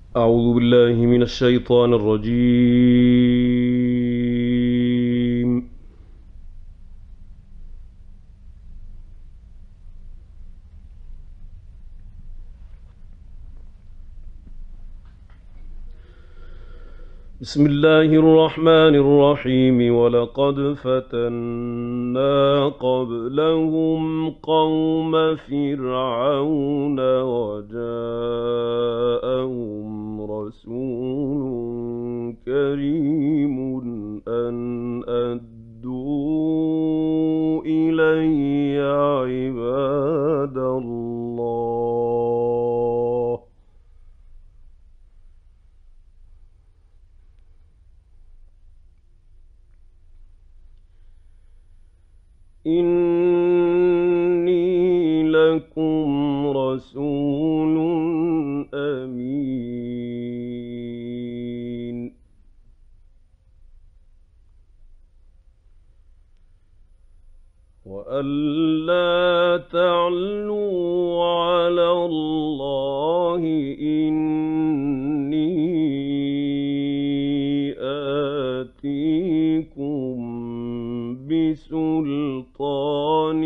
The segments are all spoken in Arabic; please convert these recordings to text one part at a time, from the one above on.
أعوذ بالله من الشيطان الرجيم. بسم الله الرحمن الرحيم. ولقد فتنا قبلهم قوم فرعون وجاءهم رسول كريم أن أدوا إلي عباد الله. إني لكم رسول أمين. وألا تعلوا على الله إني آتيكم بسلطان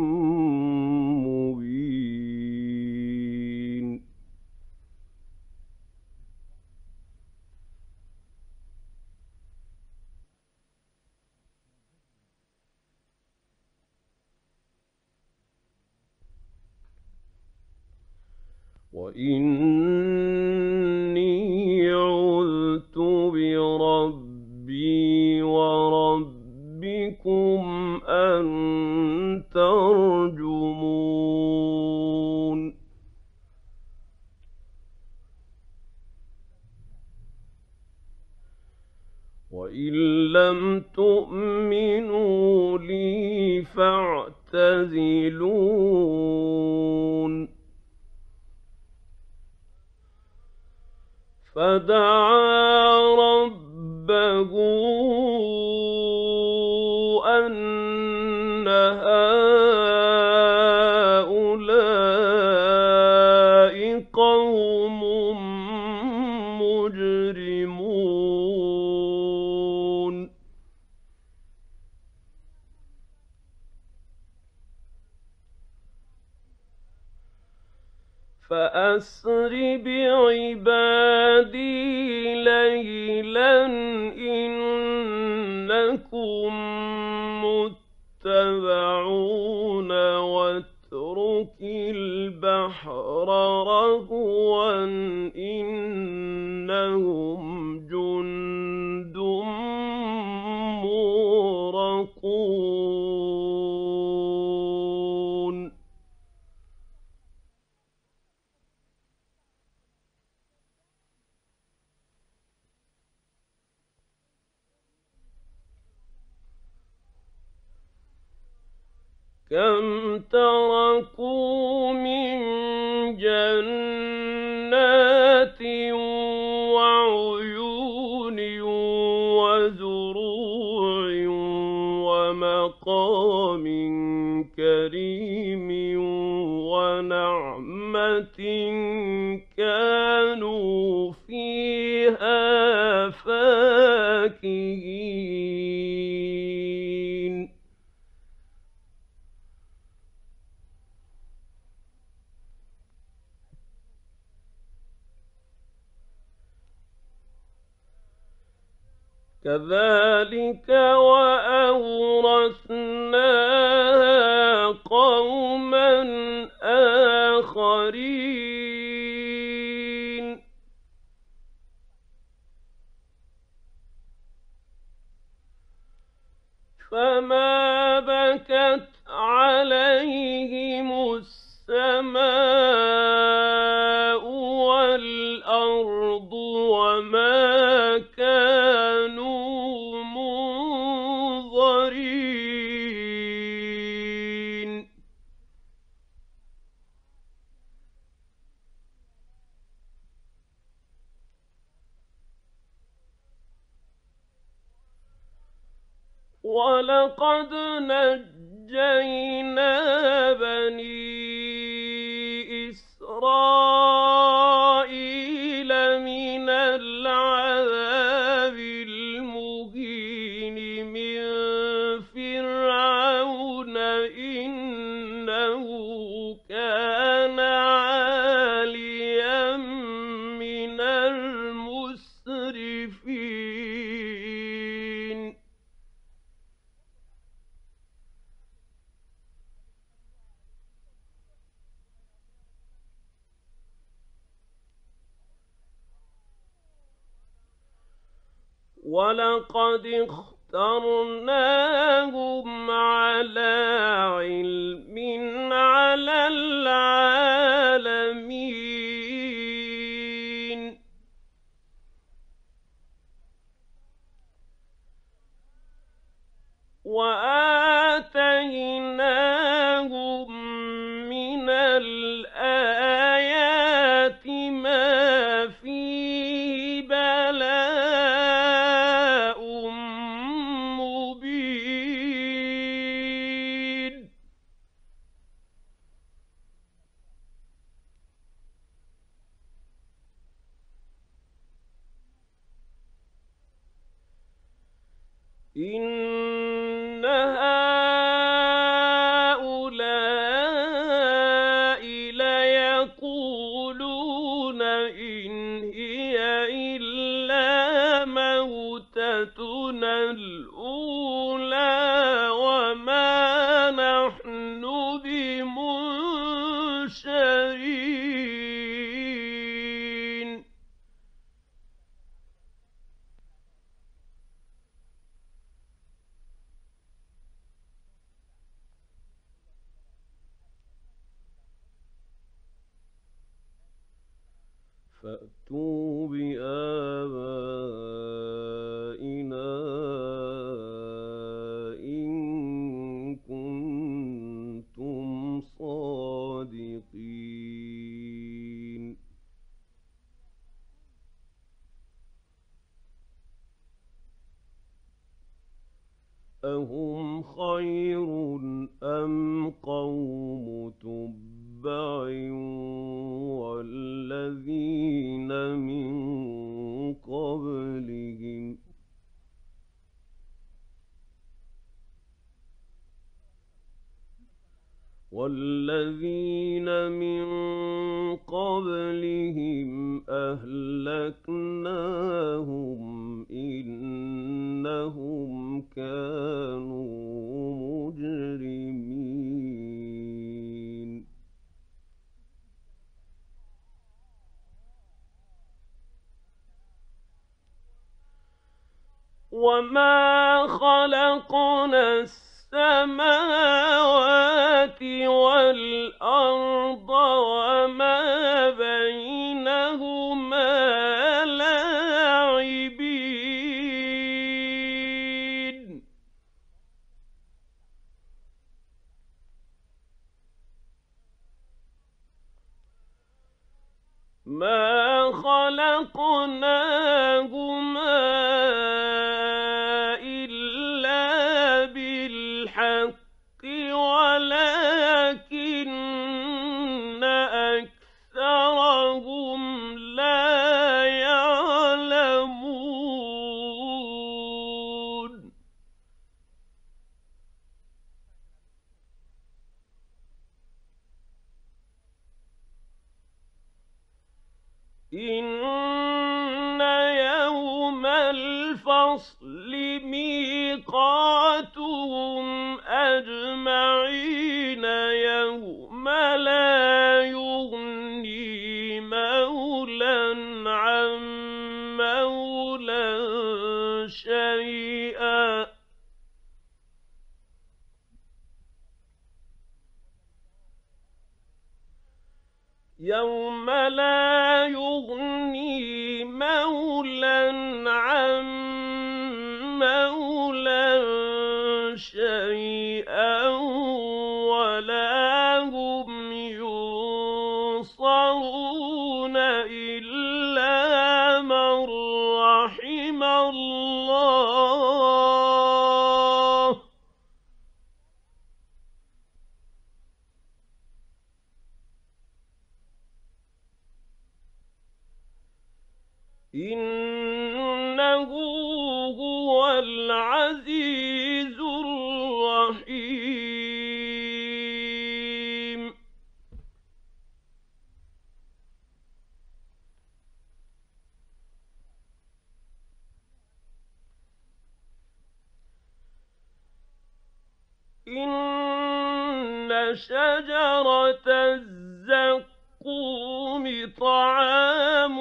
مبين. وإني عذت بربي وربكم أن ترجمون. وإن لم تؤمنوا لي فاعتزلون. فدعا ربه أن هؤلاء قوم مجرمون. فأسر بعبادي ليلا إنكم متبعون. واترك البحر رهوا إنهم جند مغرقون. كم تركوا من جنات وعيون وزروع ومقام كريم ونعمة كانوا فيها فاكهين. كذلك وأورثناها قوما آخرين. فما بكت عليهم السماء والأرض وما كانوا منظرين. ولقد نجينا بني إسرائيل لمن العذاب المهين من فرعون إنه كان عاليا من المسرفين وَلَقَدِ اخْتَرْنَاهُمْ عَلَىٰ عِلْمٍ عَلَى الْعَالَمِينَ وَآتَيْنَاهُم مِّنَ الْآيَاتِ مَا فِيهِ بَلَاءٌ مُّبِينٌ إِنَّ هَٰؤُلَاءِ لَيَقُولُونَ إِنْ هِيَ إِلَّا مَوْتَتُنَا الْأُولَىٰ وَمَا نَحْنُ بِمُنشَرِينَ فَأْتُوا بِآبَائِنَا إِن كُنتُمْ صَادِقِينَ أَهُمْ خَيْرٌ أَمْ قَوْمُ تُبَّعٍ وَالَّذِينَ مِن قَبْلِهِمْ أَهْلَكْنَاهُمْ إِنَّهُمْ كَانُوا مُجْرِمِينَ وَمَا خَلَقْنَا السَّمَاوَاتِ وَالْأَرْضَ وَمَا بَيْنَهُمَا لَاعِبِينَ مَا خَلَقْنَاهُمَا إِلَّا بِالْحَقِّ وَلَٰكِنَّ أَكْثَرَهُمْ لَا يَعْلَمُونَ إِنَّ يَوْمَ الْفَصْلِ مِيقَاتُهُمْ أَجْمَعِينَ يَوْمَ لَا يُغْنِي مَوْلًى عَن مَّوْلًى شَيْئًا يَوْمَ لَا يُغْنِي مَوْلًى عَن مَّوْلًى شَيْئًا وَلَا هُمْ يُنصَرُونَ إِلَّا مَن رَّحِمَ اللَّهُ إنه هو العزيز الرحيم. إن شجرة الزقوم طعام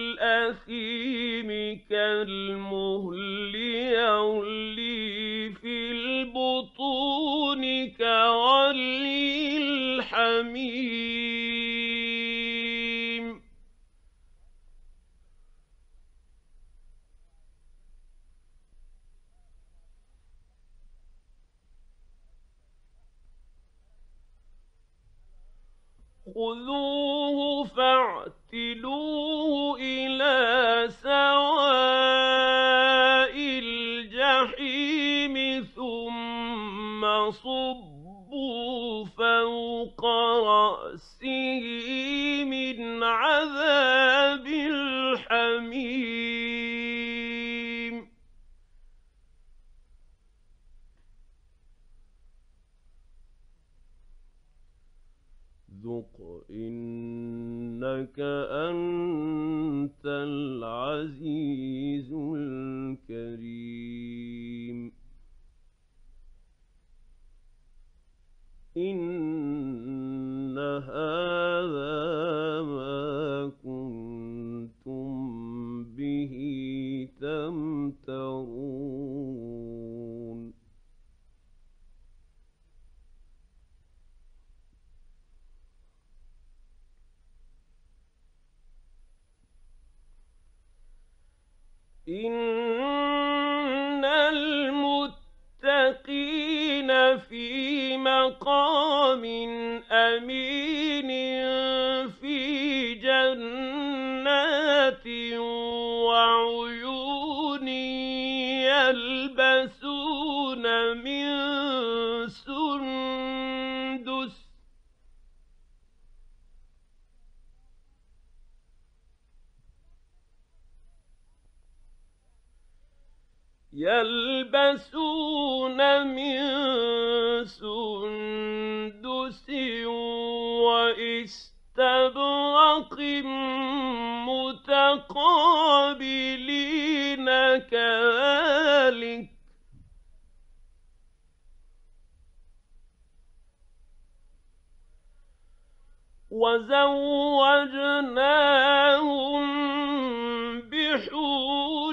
الأثيم كالمهل يغلي في البطون كغلي الحميم. خذوه فاعتلوه إلى سواء الجحيم ثم صبوا فوق رأسه من عذاب الحميم. ذق إنك أنت العزيز الكريم. إن هذا ما كنتم به تمترون. إن المتقين في مقام أمين في جنات وعيون يلبسون من سندس وإستبرق متقابلين كذلك. وزوجناهم بحور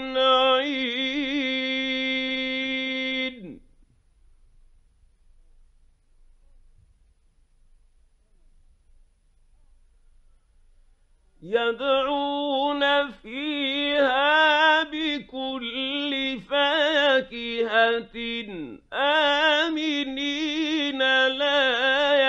عين. يدعون فيها بكل فاكهة آمنين لا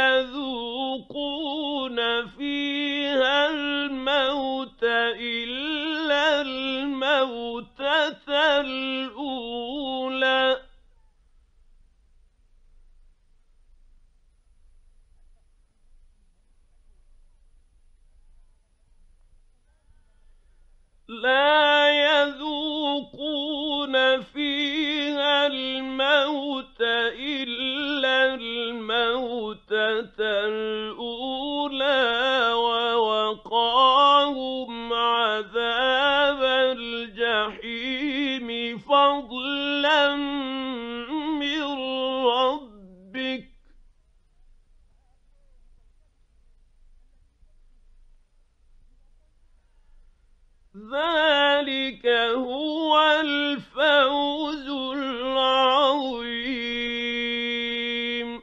يذوقون فيها الموت إلا الموتة الأولى. لا يذوقون فيها الموت إلا الموتة الأولى ووقاهم عذاب الجحيم فضلا من ربك. ذلك هو الفوز العظيم.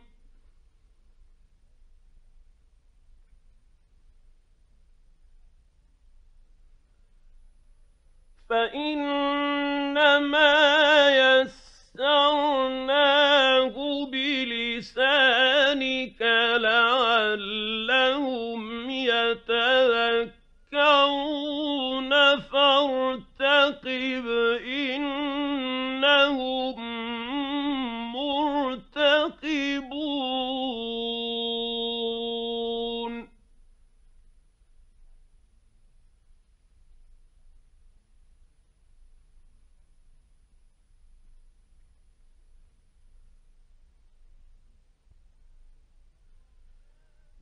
فإنما يسرناه بلسانك لعلهم يتذكرون فارتقب إنهم مرتقبون.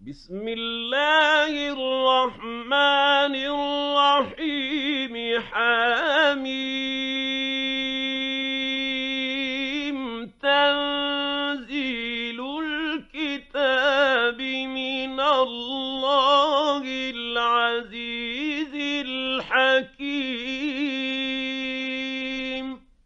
بسم الله الرحمن الرحيم حميم تنزيل الكتاب من الله العزيز الحكيم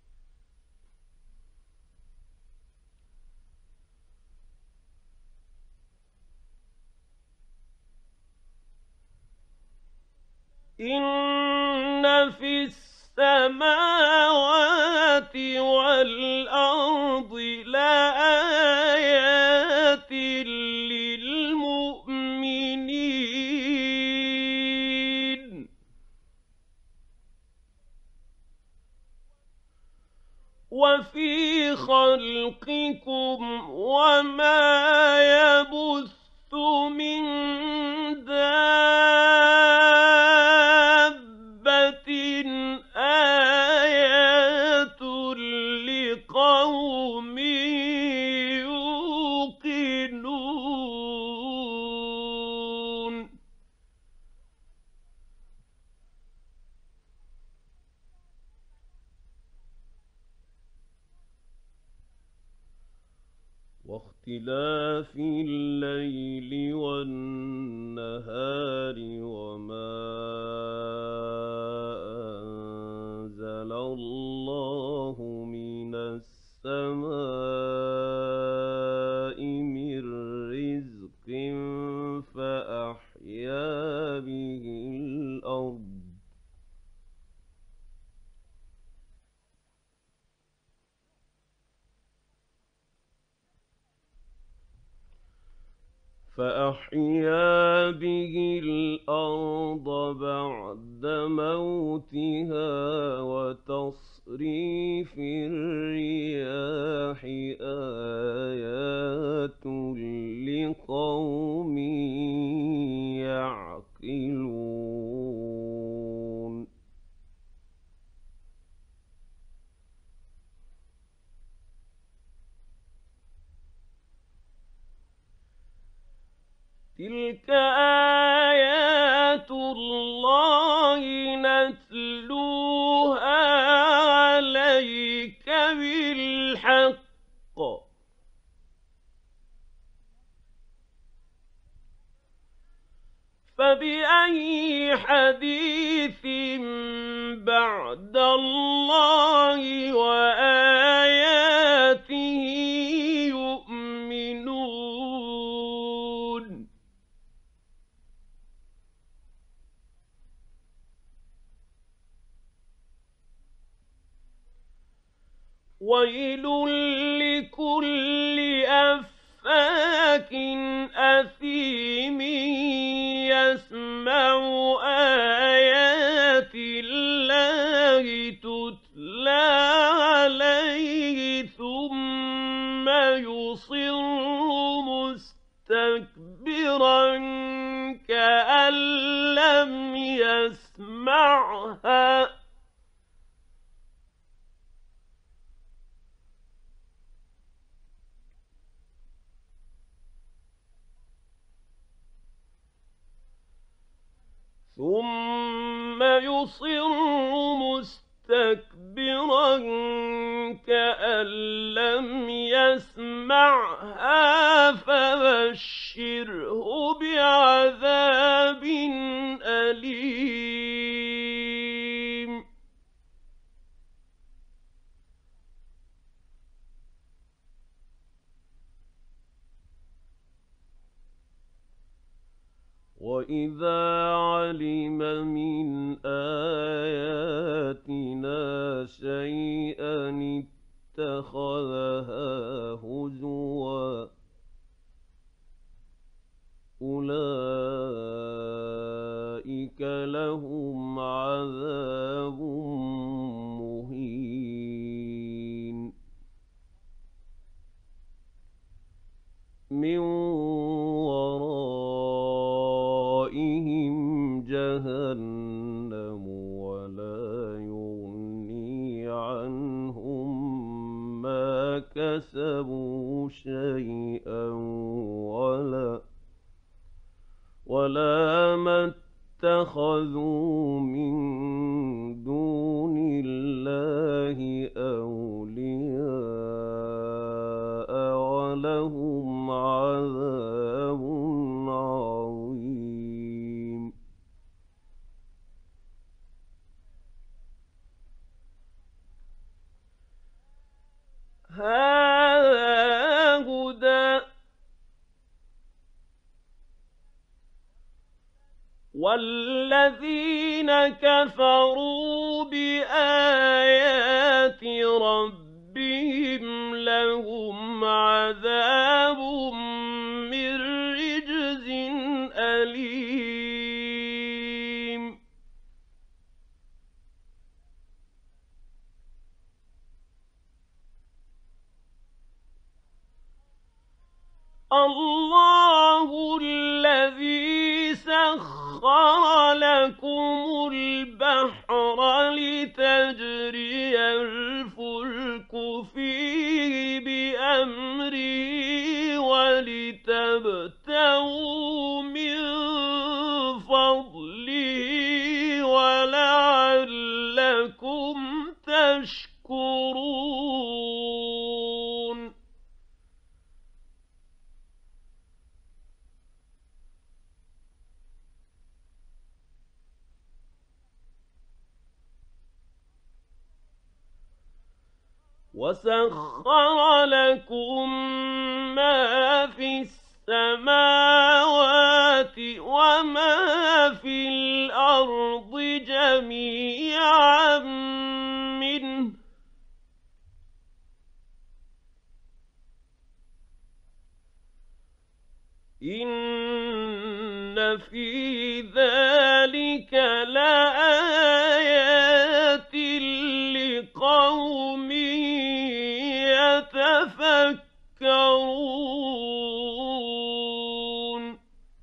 إن في السماوات والأرض لآيات للمؤمنين وفي خلقكم وما يبث من دابة آيات لقوم يوقنون واختلاف الليل والنهار وما أنزل الله من السماء من رزق فأحيا به الأرض بعد موتها وتصريف الرياح آيات لقوم يعقلون تلك آيات الله نتلوها عليك بالحق فبأي حديث بعد الله وآياته يؤمنون ويل لكل أفاك أثيم يسمع آيات الله تتلى عليه ثم يصر مستكبرا كأن لم يسمعها كأن لم يسمعها فبشره بعذاب أليم وإذا علم من آياتنا شيئا اتخذها هزوا أولئك لهم عذاب مهين من ورائهم جهنم ولا يغني عنهم ما كسبوا شيئا اتخذوا من دون الله أولياء ولهم عذاب عظيم. هذا هدى والذين كفروا بآيات ربهم لهم عذاب من رجز أليم. الله الذي سخر لكم البحر لتجري الفلك فيه بأمره ولتبتغوا من فضله ولعلكم تشكرون. وسخر لكم ما في السماوات وما في الأرض جميعا منه إن في ذلك لآيات لقوم يتفكرون.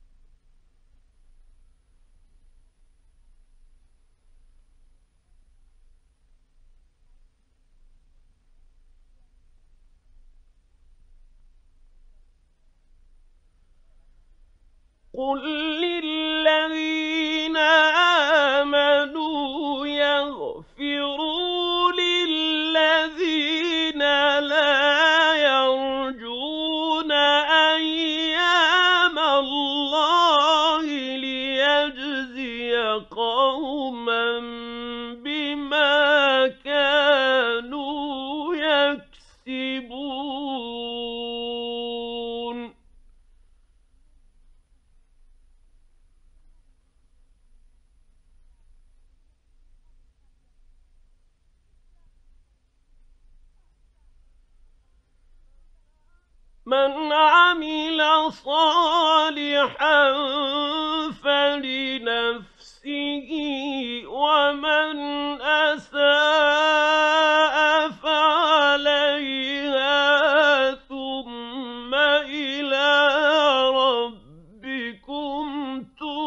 قل للذين آمنوا يغفروا للذين لا يرجون أيام الله ليجزي قوما بما كانوا يكسبون. من عمل صالحا فلنفسه ومن أساء فعليها ثم إلى ربكم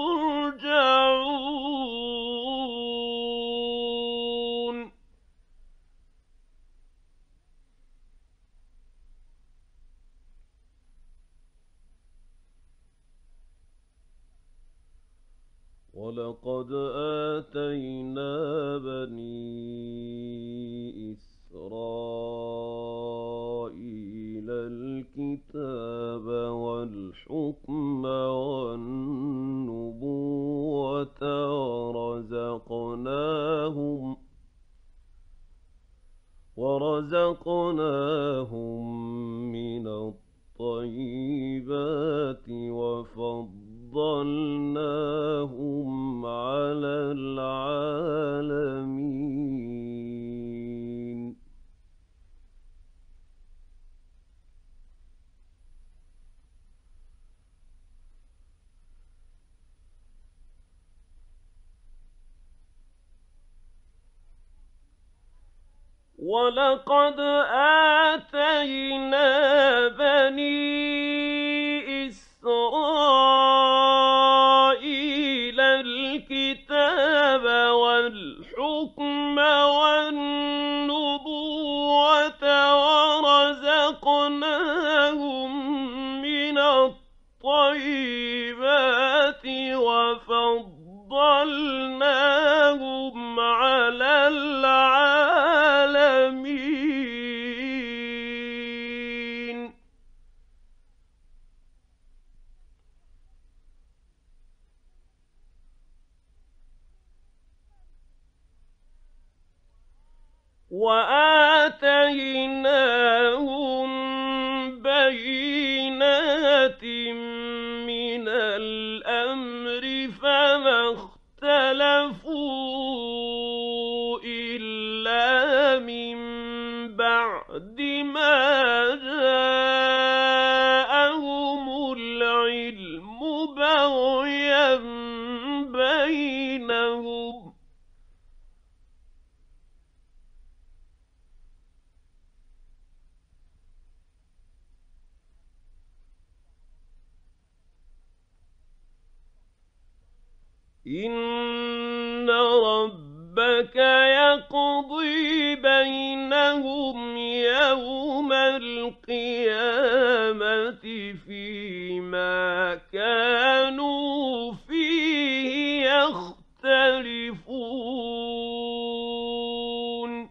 ترجعون. ولقد آتينا بني إسرائيل الكتاب والحكم والنبوة ورزقناهم من الطيبات وفضلناهم على العالمين. ولقد آتينا بني إسرائيل الكتاب والحكم والنبوة ورزقناهم من الطيبات وفضلناهم وآتيناهم بينات من الأمر فما اختلفوا إلا من بعد ما جاءهم العلم بغيا بينهم إن ربك يقضي بينهم يوم القيامة فيما كانوا فيه يختلفون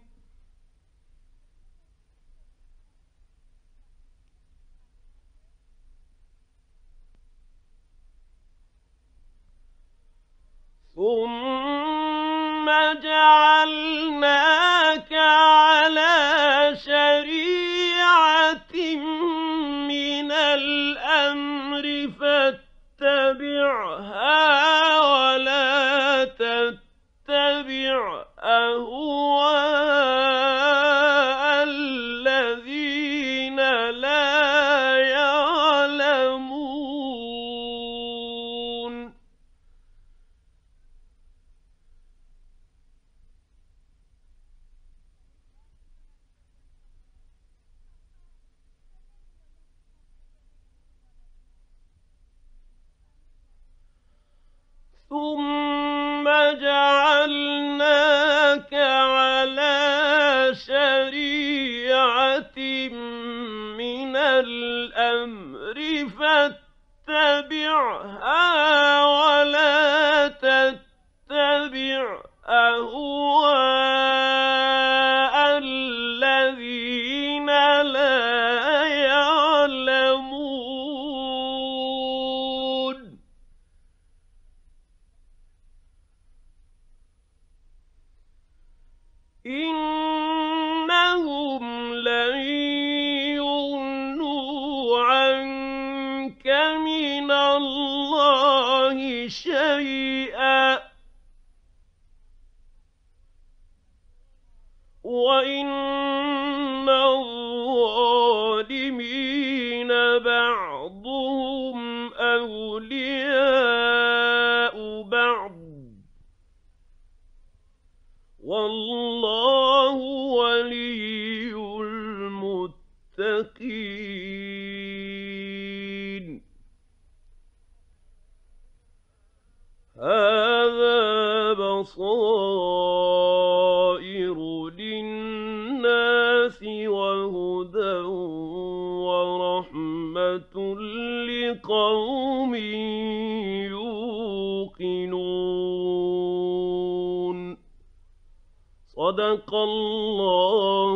ثم جعلناك على شريعة من الأمر فاتبعها ولا تتبع أهواء الذين لا يعلمون ثم جعلناك على شريعة من الأمر فاتبعها ولا تتبع أهواء الذين لا يعلمون إنهم لن يغنوا عنك من الله شيئا وإن الظالمين بعضهم أولياء بعض والله ولي المتقين هذا بصائر للناس وهدى ورحمة لقوم يوقنون صدق الله